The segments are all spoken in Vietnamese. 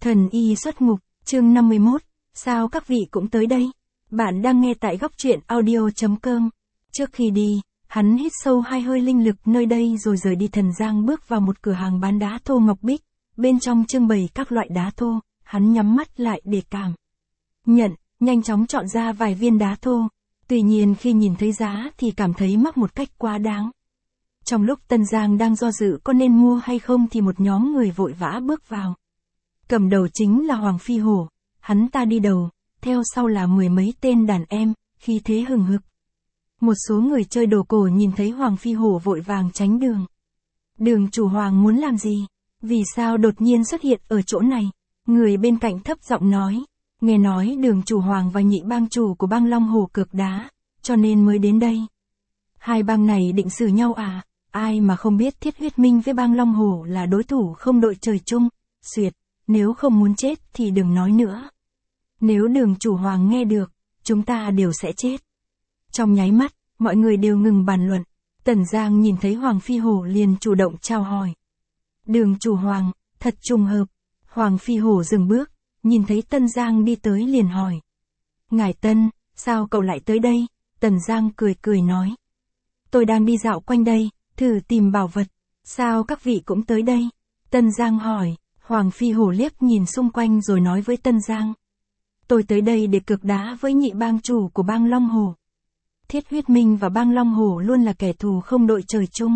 Thần y xuất ngục, chương 51, sao các vị cũng tới đây? Bạn đang nghe tại góc truyện audio.com. Trước khi đi, hắn hít sâu 2 hơi linh lực nơi đây rồi rời đi. Thần Giang bước vào một cửa hàng bán đá thô ngọc bích, bên trong trưng bày các loại đá thô, hắn nhắm mắt lại để cảm nhận, nhanh chóng chọn ra vài viên đá thô. Tuy nhiên khi nhìn thấy giá thì cảm thấy mắc một cách quá đáng. Trong lúc Tân Giang đang do dự có nên mua hay không thì một nhóm người vội vã bước vào. Cầm đầu chính là Hoàng Phi Hổ, hắn ta đi đầu, theo sau là 10 mấy tên đàn em, khí thế hừng hực. Một số người chơi đồ cổ nhìn thấy Hoàng Phi Hổ vội vàng tránh đường. Đường chủ Hoàng muốn làm gì? Vì sao đột nhiên xuất hiện ở chỗ này? Người bên cạnh thấp giọng nói, nghe nói đường chủ Hoàng và nhị bang chủ của bang Long Hổ cược đá, cho nên mới đến đây. Hai bang này định xử nhau à? Ai mà không biết Thiết Huyết Minh với bang Long Hổ là đối thủ không đội trời chung, xuyệt, nếu không muốn chết thì đừng nói nữa. Nếu đường chủ Hoàng nghe được, chúng ta đều sẽ chết. Trong nháy mắt, mọi người đều ngừng bàn luận. Tần Giang nhìn thấy Hoàng Phi Hổ liền chủ động chào hỏi. Đường chủ Hoàng, thật trùng hợp. Hoàng Phi Hổ dừng bước, nhìn thấy Tân Giang đi tới liền hỏi. Ngài Tân, sao cậu lại tới đây? Tần Giang cười cười nói. Tôi đang đi dạo quanh đây, thử tìm bảo vật. Sao các vị cũng tới đây? Tân Giang hỏi. Hoàng Phi Hổ liếc nhìn xung quanh rồi nói với Tân Giang. Tôi tới đây để cược đá với nhị bang chủ của bang Long Hổ. Thiết Huyết Minh và bang Long Hổ luôn là kẻ thù không đội trời chung.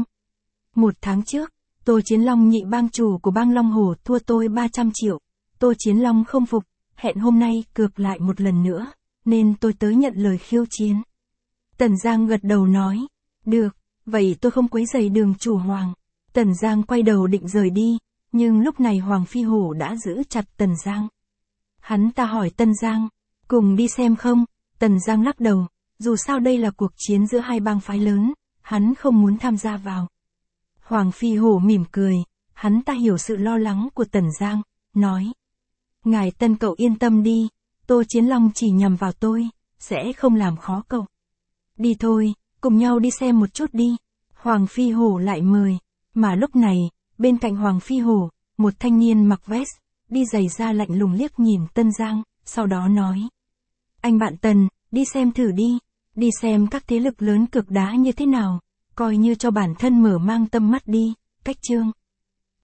1 tháng trước, Tô Chiến Long nhị bang chủ của bang Long Hổ thua tôi 300 triệu. Tô Chiến Long không phục, hẹn hôm nay cược lại một lần nữa, nên tôi tới nhận lời khiêu chiến. Tần Giang gật đầu nói. Được, vậy tôi không quấy rầy đường chủ Hoàng. Tần Giang quay đầu định rời đi. Nhưng lúc này Hoàng Phi Hổ đã giữ chặt Tần Giang. Hắn ta hỏi Tần Giang, cùng đi xem không? Tần Giang lắc đầu, dù sao đây là cuộc chiến giữa hai bang phái lớn, hắn không muốn tham gia vào. Hoàng Phi Hổ mỉm cười, hắn ta hiểu sự lo lắng của Tần Giang, nói. Ngài Tân cậu yên tâm đi, Tô Chiến Long chỉ nhằm vào tôi, sẽ không làm khó cậu. Đi thôi, cùng nhau đi xem một chút đi. Hoàng Phi Hổ lại mời, mà lúc này, bên cạnh Hoàng Phi Hổ, một thanh niên mặc vest, đi giày da lạnh lùng liếc nhìn Tân Giang, sau đó nói. Anh bạn Tần, đi xem thử đi xem các thế lực lớn cược đá như thế nào, coi như cho bản thân mở mang tâm mắt đi, cách chương.